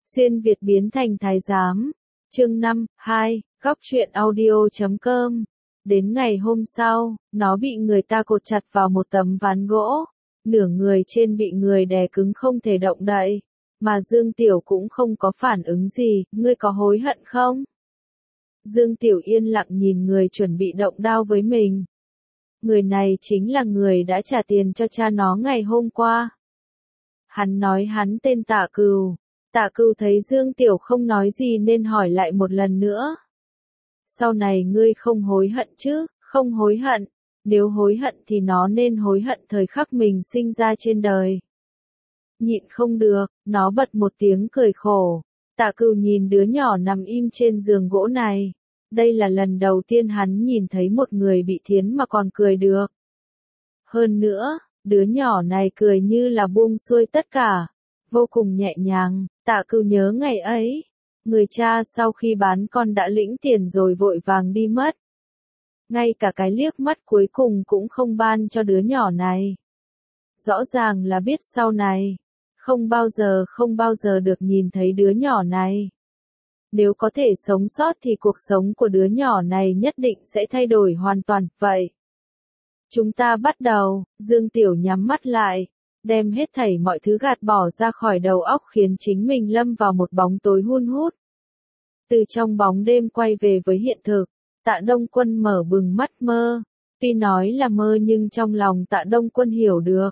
Xuyên Việt biến thành thái giám. Chương 5, 2, góc truyện audio.com. Đến ngày hôm sau, nó bị người ta cột chặt vào một tấm ván gỗ. Nửa người trên bị người đè cứng không thể động đậy. Mà Dương Tiểu cũng không có phản ứng gì, ngươi có hối hận không? Dương Tiểu yên lặng nhìn người chuẩn bị động đao với mình. Người này chính là người đã trả tiền cho cha nó ngày hôm qua. Hắn nói hắn tên Tạ Cừu. Tạ Cừu thấy Dương Tiểu không nói gì nên hỏi lại một lần nữa. Sau này ngươi không hối hận chứ? Không hối hận. Nếu hối hận thì nó nên hối hận thời khắc mình sinh ra trên đời. Nhịn không được, nó bật một tiếng cười khổ. Tạ Cừu nhìn đứa nhỏ nằm im trên giường gỗ này. Đây là lần đầu tiên hắn nhìn thấy một người bị thiến mà còn cười được. Hơn nữa, đứa nhỏ này cười như là buông xuôi tất cả. Vô cùng nhẹ nhàng. Tạ Cừu nhớ ngày ấy. Người cha sau khi bán con đã lĩnh tiền rồi vội vàng đi mất. Ngay cả cái liếc mắt cuối cùng cũng không ban cho đứa nhỏ này. Rõ ràng là biết sau này, không bao giờ được nhìn thấy đứa nhỏ này. Nếu có thể sống sót thì cuộc sống của đứa nhỏ này nhất định sẽ thay đổi hoàn toàn, vậy. Chúng ta bắt đầu, Dương Tiểu nhắm mắt lại, đem hết thảy mọi thứ gạt bỏ ra khỏi đầu óc khiến chính mình lâm vào một bóng tối hun hút. Từ trong bóng đêm quay về với hiện thực, Tạ Đông Quân mở bừng mắt mơ. Tuy nói là mơ nhưng trong lòng Tạ Đông Quân hiểu được.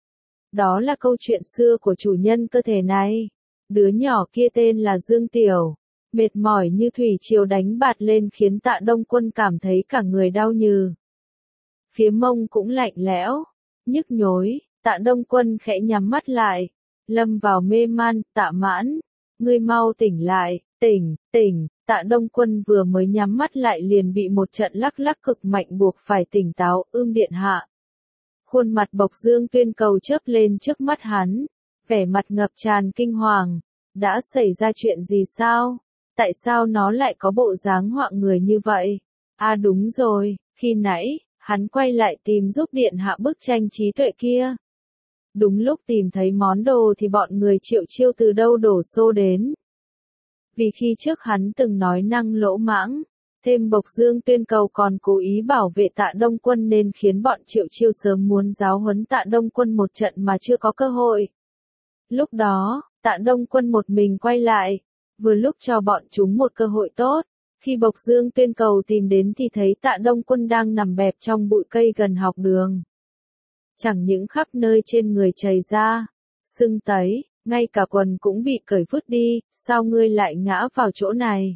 Đó là câu chuyện xưa của chủ nhân cơ thể này. Đứa nhỏ kia tên là Dương Tiểu. Mệt mỏi như thủy triều đánh bạt lên khiến Tạ Đông Quân cảm thấy cả người đau nhừ. Phía mông cũng lạnh lẽo, nhức nhối. Tạ Đông Quân khẽ nhắm mắt lại, lâm vào mê man. Tạ Mãn, ngươi mau tỉnh lại, tỉnh. Tạ Đông Quân vừa mới nhắm mắt lại liền bị một trận lắc lắc cực mạnh buộc phải tỉnh táo. Điện hạ. Khuôn mặt Bộc Dương Tuyên Cầu chớp lên trước mắt hắn, vẻ mặt ngập tràn kinh hoàng. Đã xảy ra chuyện gì sao? Tại sao nó lại có bộ dáng hoạng người như vậy? À đúng rồi, khi nãy, hắn quay lại tìm giúp điện hạ bức tranh trí tuệ kia. Đúng lúc tìm thấy món đồ thì bọn người Triệu Chiêu từ đâu đổ xô đến. Vì khi trước hắn từng nói năng lỗ mãng, thêm Bộc Dương Tuyên Cầu còn cố ý bảo vệ Tạ Đông Quân nên khiến bọn Triệu Chiêu sớm muốn giáo huấn Tạ Đông Quân một trận mà chưa có cơ hội. Lúc đó, Tạ Đông Quân một mình quay lại, vừa lúc cho bọn chúng một cơ hội tốt. Khi Bộc Dương Tuyên Cầu tìm đến thì thấy Tạ Đông Quân đang nằm bẹp trong bụi cây gần học đường. Chẳng những khắp nơi trên người chảy ra, sưng tấy, ngay cả quần cũng bị cởi vứt đi. Sao ngươi lại ngã vào chỗ này?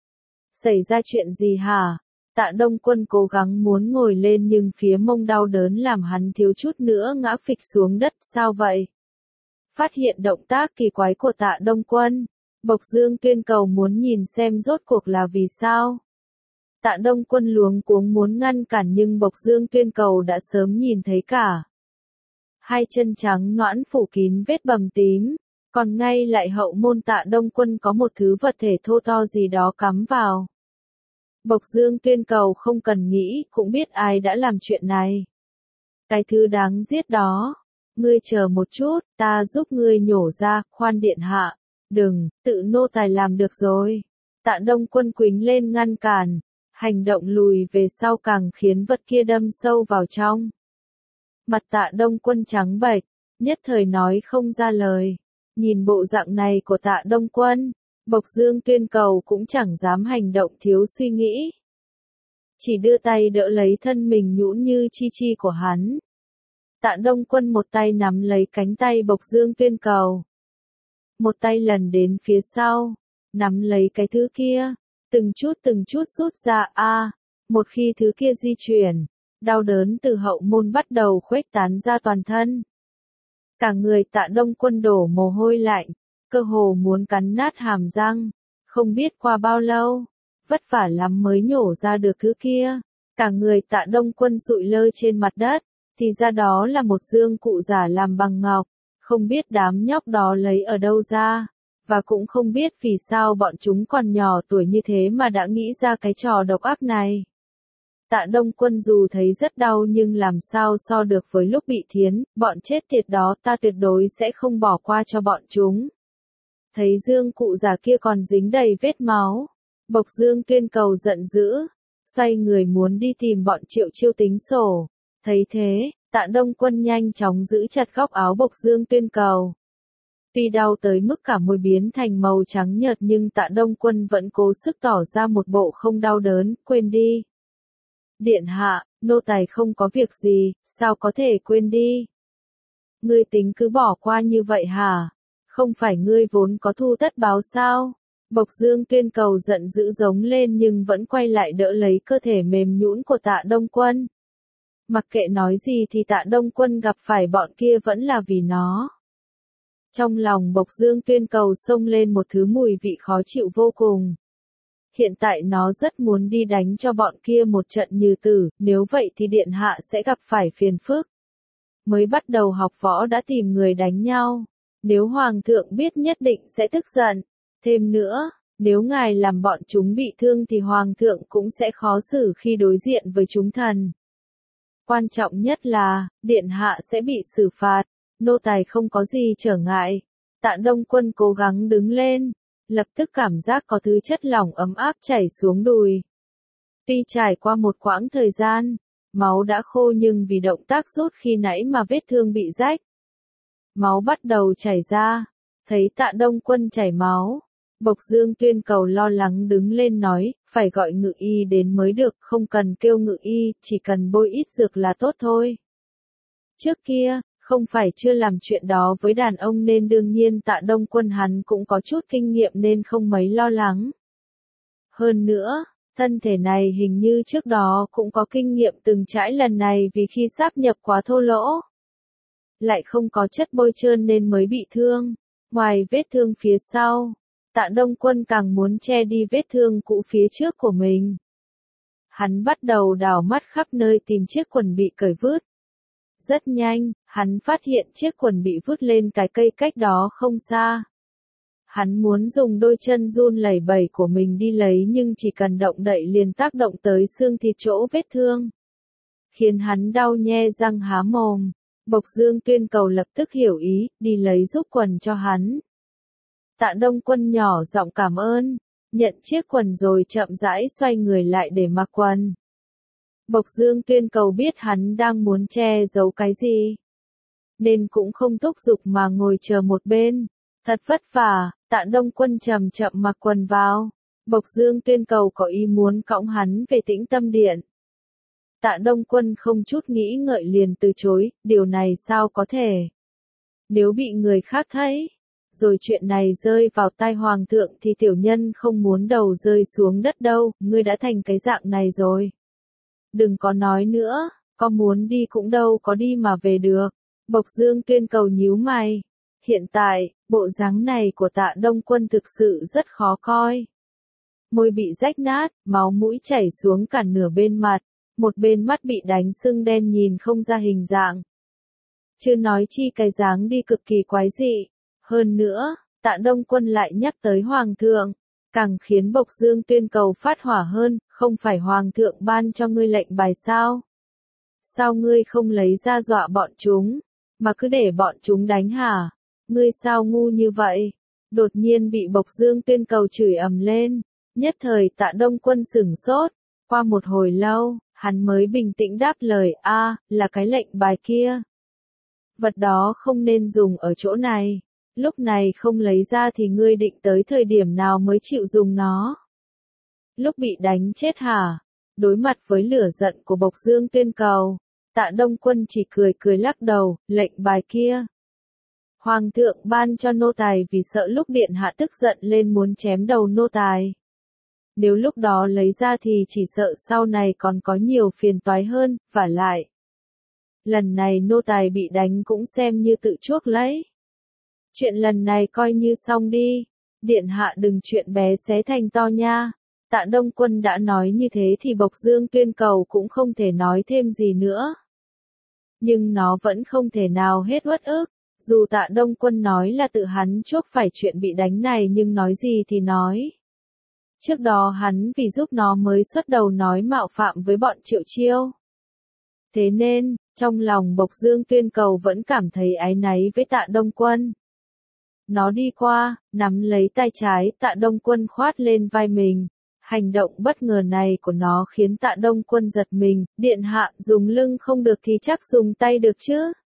Xảy ra chuyện gì hả? Tạ Đông Quân cố gắng muốn ngồi lên nhưng phía mông đau đớn làm hắn thiếu chút nữa ngã phịch xuống đất. Sao vậy? Phát hiện động tác kỳ quái của Tạ Đông Quân, Bộc Dương Tuyên Cầu muốn nhìn xem rốt cuộc là vì sao. Tạ Đông Quân luống cuống muốn ngăn cản nhưng Bộc Dương Tuyên Cầu đã sớm nhìn thấy cả. Hai chân trắng nõn phủ kín vết bầm tím, còn ngay lại hậu môn Tạ Đông Quân có một thứ vật thể thô to gì đó cắm vào. Bộc Dương Tuyên Cầu không cần nghĩ cũng biết ai đã làm chuyện này. Cái thứ đáng giết đó. Ngươi chờ một chút, ta giúp ngươi nhổ ra. Khoan điện hạ. Đừng, tự nô tài làm được rồi. Tạ Đông Quân quýnh lên ngăn cản. Hành động lùi về sau càng khiến vật kia đâm sâu vào trong. Mặt Tạ Đông Quân trắng bệch, nhất thời nói không ra lời. Nhìn bộ dạng này của Tạ Đông Quân, Bộc Dương Tuyên Cầu cũng chẳng dám hành động thiếu suy nghĩ. Chỉ đưa tay đỡ lấy thân mình nhũn như chi chi của hắn. Tạ Đông Quân một tay nắm lấy cánh tay Bộc Dương Tuyên Cầu. Một tay lần đến phía sau, nắm lấy cái thứ kia, từng chút rút ra. Một khi thứ kia di chuyển, đau đớn từ hậu môn bắt đầu khuếch tán ra toàn thân. Cả người Tạ Đông Quân đổ mồ hôi lạnh, cơ hồ muốn cắn nát hàm răng. Không biết qua bao lâu, vất vả lắm mới nhổ ra được thứ kia. Cả người Tạ Đông Quân sụi lơ trên mặt đất, thì ra đó là một dương cụ giả làm bằng ngọc. Không biết đám nhóc đó lấy ở đâu ra, và cũng không biết vì sao bọn chúng còn nhỏ tuổi như thế mà đã nghĩ ra cái trò độc ác này. Tạ Đông Quân dù thấy rất đau nhưng làm sao so được với lúc bị thiến. Bọn chết tiệt đó ta tuyệt đối sẽ không bỏ qua cho bọn chúng. Thấy Dương cụ già kia còn dính đầy vết máu. Bộc Dương Tuyên Cầu giận dữ, xoay người muốn đi tìm bọn Triệu Chiêu tính sổ. Thấy thế, Tạ Đông Quân nhanh chóng giữ chặt góc áo Bộc Dương Tuyên Cầu. Tuy đau tới mức cả môi biến thành màu trắng nhợt nhưng Tạ Đông Quân vẫn cố sức tỏ ra một bộ không đau đớn, quên đi. Điện hạ, nô tài không có việc gì, sao có thể quên đi? Ngươi tính cứ bỏ qua như vậy hả? Không phải ngươi vốn có thù tất báo sao? Bộc Dương Tuyên Cầu giận dữ giống lên nhưng vẫn quay lại đỡ lấy cơ thể mềm nhũn của Tạ Đông Quân. Mặc kệ nói gì thì Tạ Đông Quân gặp phải bọn kia vẫn là vì nó. Trong lòng Bộc Dương Tuyên Cầu xông lên một thứ mùi vị khó chịu vô cùng. Hiện tại nó rất muốn đi đánh cho bọn kia một trận như tử, nếu vậy thì điện hạ sẽ gặp phải phiền phức. Mới bắt đầu học võ đã tìm người đánh nhau. Nếu hoàng thượng biết nhất định sẽ tức giận. Thêm nữa, nếu ngài làm bọn chúng bị thương thì hoàng thượng cũng sẽ khó xử khi đối diện với chúng thần. Quan trọng nhất là, điện hạ sẽ bị xử phạt, nô tài không có gì trở ngại. Tạ Đông Quân cố gắng đứng lên, lập tức cảm giác có thứ chất lỏng ấm áp chảy xuống đùi. Tuy trải qua một quãng thời gian, máu đã khô nhưng vì động tác rút khi nãy mà vết thương bị rách. Máu bắt đầu chảy ra, thấy Tạ Đông Quân chảy máu. Bộc Dương Tuyên Cầu lo lắng đứng lên nói, phải gọi ngự y đến mới được, không cần kêu ngự y, chỉ cần bôi ít dược là tốt thôi. Trước kia, không phải chưa làm chuyện đó với đàn ông nên đương nhiên Tạ Đông Quân hắn cũng có chút kinh nghiệm nên không mấy lo lắng. Hơn nữa, thân thể này hình như trước đó cũng có kinh nghiệm từng trải lần này vì khi sáp nhập quá thô lỗ. Lại không có chất bôi trơn nên mới bị thương. Ngoài vết thương phía sau, Tạ Đông Quân càng muốn che đi vết thương cũ phía trước của mình. Hắn bắt đầu đảo mắt khắp nơi tìm chiếc quần bị cởi vứt. Rất nhanh, hắn phát hiện chiếc quần bị vứt lên cái cây cách đó không xa. Hắn muốn dùng đôi chân run lẩy bẩy của mình đi lấy nhưng chỉ cần động đậy liền tác động tới xương thịt chỗ vết thương. Khiến hắn đau nhe răng há mồm. Bộc Dương Tuyên Cầu lập tức hiểu ý, đi lấy giúp quần cho hắn. Tạ Đông Quân nhỏ giọng cảm ơn, nhận chiếc quần rồi chậm rãi xoay người lại để mặc quần. Bộc Dương Tuyên Cầu biết hắn đang muốn che giấu cái gì, nên cũng không thúc giục mà ngồi chờ một bên. Thật vất vả, Tạ Đông Quân chậm chậm mặc quần vào. Bộc Dương Tuyên Cầu có ý muốn cõng hắn về Tĩnh Tâm Điện. Tạ Đông Quân không chút nghĩ ngợi liền từ chối, điều này sao có thể? Nếu bị người khác thấy, rồi chuyện này rơi vào tai hoàng thượng thì tiểu nhân không muốn đầu rơi xuống đất đâu, ngươi đã thành cái dạng này rồi. Đừng có nói nữa, có muốn đi cũng đâu có đi mà về được. Bộc Dương Tuyên Cầu nhíu mày. Hiện tại, bộ dáng này của Tạ Đông Quân thực sự rất khó coi. Môi bị rách nát, máu mũi chảy xuống cả nửa bên mặt, một bên mắt bị đánh sưng đen nhìn không ra hình dạng. Chưa nói chi cái dáng đi cực kỳ quái dị. Hơn nữa, Tạ Đông Quân lại nhắc tới Hoàng thượng, càng khiến Bộc Dương Tuyên Cầu phát hỏa hơn, không phải Hoàng thượng ban cho ngươi lệnh bài sao? Sao ngươi không lấy ra dọa bọn chúng, mà cứ để bọn chúng đánh hả? Ngươi sao ngu như vậy? Đột nhiên bị Bộc Dương Tuyên Cầu chửi ầm lên, nhất thời Tạ Đông Quân sửng sốt, qua một hồi lâu, hắn mới bình tĩnh đáp lời, là cái lệnh bài kia. Vật đó không nên dùng ở chỗ này. Lúc này không lấy ra thì ngươi định tới thời điểm nào mới chịu dùng nó? Lúc bị đánh chết hả? Đối mặt với lửa giận của Bộc Dương Tuyên Cầu, Tạ Đông Quân chỉ cười cười lắc đầu, lệnh bài kia. Hoàng thượng ban cho nô tài vì sợ lúc điện hạ tức giận lên muốn chém đầu nô tài. Nếu lúc đó lấy ra thì chỉ sợ sau này còn có nhiều phiền toái hơn, vả lại. Lần này nô tài bị đánh cũng xem như tự chuốc lấy. Chuyện lần này coi như xong đi, điện hạ đừng chuyện bé xé thành to nha. Tạ Đông Quân đã nói như thế thì Bộc Dương Tuyên Cầu cũng không thể nói thêm gì nữa. Nhưng nó vẫn không thể nào hết uất ức, dù Tạ Đông Quân nói là tự hắn chuốc phải chuyện bị đánh này nhưng nói gì thì nói. Trước đó hắn vì giúp nó mới xuất đầu nói mạo phạm với bọn Triệu Chiêu. Thế nên, trong lòng Bộc Dương Tuyên Cầu vẫn cảm thấy áy náy với Tạ Đông Quân. Nó đi qua, nắm lấy tay trái Tạ Đông Quân khoát lên vai mình. Hành động bất ngờ này của nó khiến Tạ Đông Quân giật mình, điện hạ dùng lưng không được thì chắc dùng tay được chứ.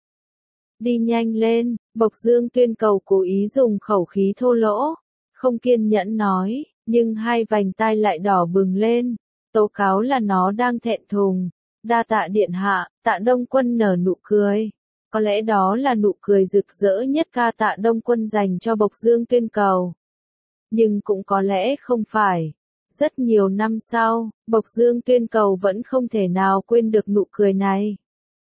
Đi nhanh lên, Bộc Dương Tuyên Cầu cố ý dùng khẩu khí thô lỗ, không kiên nhẫn nói, nhưng hai vành tai lại đỏ bừng lên, tố cáo là nó đang thẹn thùng. Đa tạ điện hạ, Tạ Đông Quân nở nụ cười. Có lẽ đó là nụ cười rực rỡ nhất ca Tạ Đông Quân dành cho Bộc Dương Tuyên Cầu. Nhưng cũng có lẽ không phải. Rất nhiều năm sau, Bộc Dương Tuyên Cầu vẫn không thể nào quên được nụ cười này.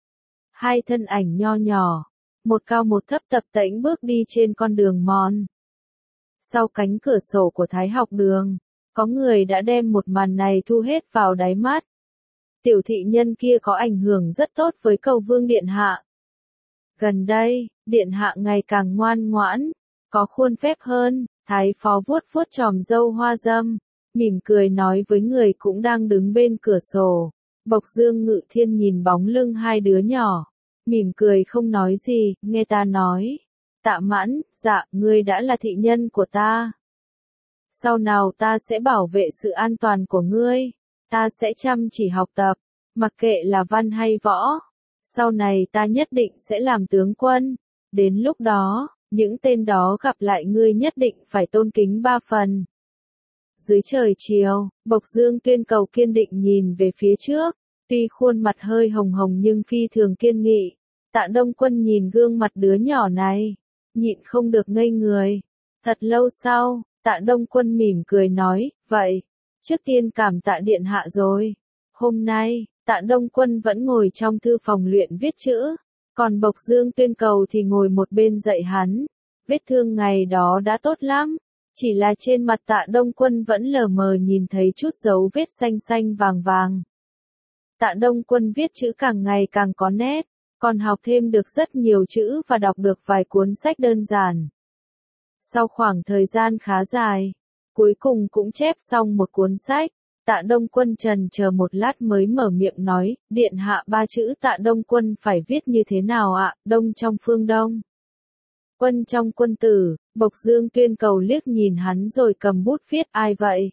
Hai thân ảnh nho nhỏ, một cao một thấp tập tễnh bước đi trên con đường mòn. Sau cánh cửa sổ của Thái học đường, có người đã đem một màn này thu hết vào đáy mắt. Tiểu thị nhân kia có ảnh hưởng rất tốt với Cầu Vương điện hạ. Gần đây, điện hạ ngày càng ngoan ngoãn, có khuôn phép hơn. Thái phó vuốt vuốt chòm râu hoa dâm, mỉm cười nói với người cũng đang đứng bên cửa sổ. Bộc Dương Ngự Thiên nhìn bóng lưng hai đứa nhỏ, mỉm cười không nói gì, nghe ta nói. Tạ Mãn, dạ, ngươi đã là thị nhân của ta. Sau nào ta sẽ bảo vệ sự an toàn của ngươi, ta sẽ chăm chỉ học tập, mặc kệ là văn hay võ. Sau này ta nhất định sẽ làm tướng quân, đến lúc đó, những tên đó gặp lại ngươi nhất định phải tôn kính 3 phần. Dưới trời chiều, Bộc Dương Tuyên Cầu kiên định nhìn về phía trước, tuy khuôn mặt hơi hồng hồng nhưng phi thường kiên nghị. Tạ Đông Quân nhìn gương mặt đứa nhỏ này, nhịn không được ngây người. Thật lâu sau, Tạ Đông Quân mỉm cười nói, vậy, trước tiên cảm tạ điện hạ rồi. Hôm nay, Tạ Đông Quân vẫn ngồi trong thư phòng luyện viết chữ, còn Bộc Dương Tuyên Cầu thì ngồi một bên dạy hắn. Vết thương ngày đó đã tốt lắm, chỉ là trên mặt Tạ Đông Quân vẫn lờ mờ nhìn thấy chút dấu vết xanh xanh vàng vàng. Tạ Đông Quân viết chữ càng ngày càng có nét, còn học thêm được rất nhiều chữ và đọc được vài cuốn sách đơn giản. Sau khoảng thời gian khá dài, cuối cùng cũng chép xong một cuốn sách. Tạ Đông Quân trần chờ một lát mới mở miệng nói, điện hạ 3 chữ Tạ Đông Quân phải viết như thế nào ạ? Đông trong phương Đông, quân trong quân tử. Bộc Dương Tuyên Cầu liếc nhìn hắn rồi cầm bút viết, ai vậy?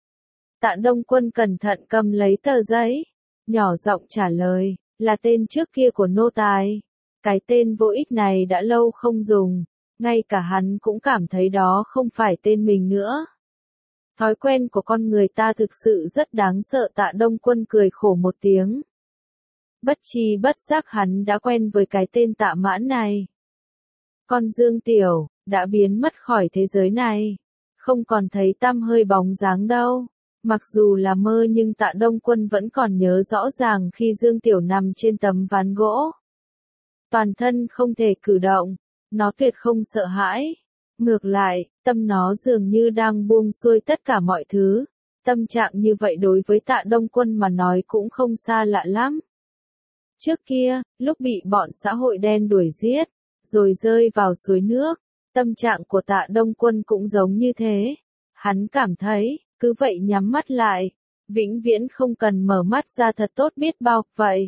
Tạ Đông Quân cẩn thận cầm lấy tờ giấy, nhỏ giọng trả lời, là tên trước kia của nô tài. Cái tên vô ích này đã lâu không dùng, ngay cả hắn cũng cảm thấy đó không phải tên mình nữa. Thói quen của con người ta thực sự rất đáng sợ. Tạ Đông Quân cười khổ một tiếng. Bất tri bất giác hắn đã quen với cái tên Tạ Mãn này. Con Dương Tiểu, đã biến mất khỏi thế giới này. Không còn thấy tăm hơi bóng dáng đâu. Mặc dù là mơ nhưng Tạ Đông Quân vẫn còn nhớ rõ ràng khi Dương Tiểu nằm trên tấm ván gỗ. Toàn thân không thể cử động, nó tuyệt không sợ hãi. Ngược lại, tâm nó dường như đang buông xuôi tất cả mọi thứ. Tâm trạng như vậy đối với Tạ Đông Quân mà nói cũng không xa lạ lắm. Trước kia, lúc bị bọn xã hội đen đuổi giết, rồi rơi vào suối nước, tâm trạng của Tạ Đông Quân cũng giống như thế. Hắn cảm thấy, cứ vậy nhắm mắt lại, vĩnh viễn không cần mở mắt ra thật tốt biết bao. Vậy,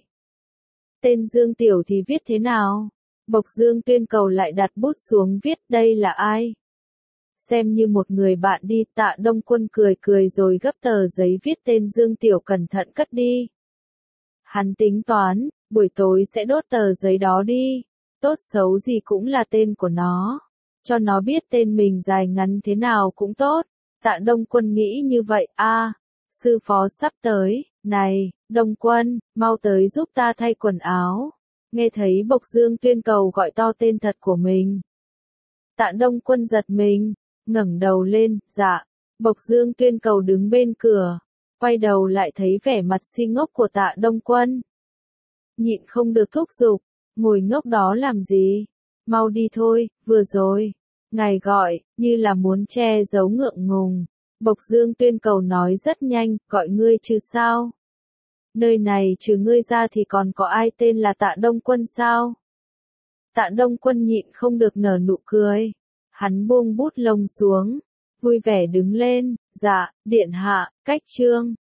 tên Dương Tiểu thì viết thế nào? Bộc Dương Tuyên Cầu lại đặt bút xuống viết, đây là ai? Xem như một người bạn đi. Tạ Đông Quân cười cười rồi gấp tờ giấy viết tên Dương Tiểu cẩn thận cất đi. Hắn tính toán, buổi tối sẽ đốt tờ giấy đó đi. Tốt xấu gì cũng là tên của nó. Cho nó biết tên mình dài ngắn thế nào cũng tốt. Tạ Đông Quân nghĩ như vậy. Sư phó sắp tới. Này, Đông Quân, mau tới giúp ta thay quần áo. Nghe thấy Bộc Dương Tuyên Cầu gọi to tên thật của mình. Tạ Đông Quân giật mình, ngẩng đầu lên, dạ. Bộc Dương Tuyên Cầu đứng bên cửa, quay đầu lại thấy vẻ mặt si ngốc của Tạ Đông Quân. Nhịn không được thúc giục, ngồi ngốc đó làm gì? Mau đi thôi, vừa rồi. Ngài gọi, như là muốn che giấu ngượng ngùng. Bộc Dương Tuyên Cầu nói rất nhanh, gọi ngươi chứ sao? Nơi này trừ ngươi ra thì còn có ai tên là Tạ Đông Quân sao? Tạ Đông Quân nhịn không được nở nụ cười. Hắn buông bút lông xuống, vui vẻ đứng lên, dạ, điện hạ, cách chương.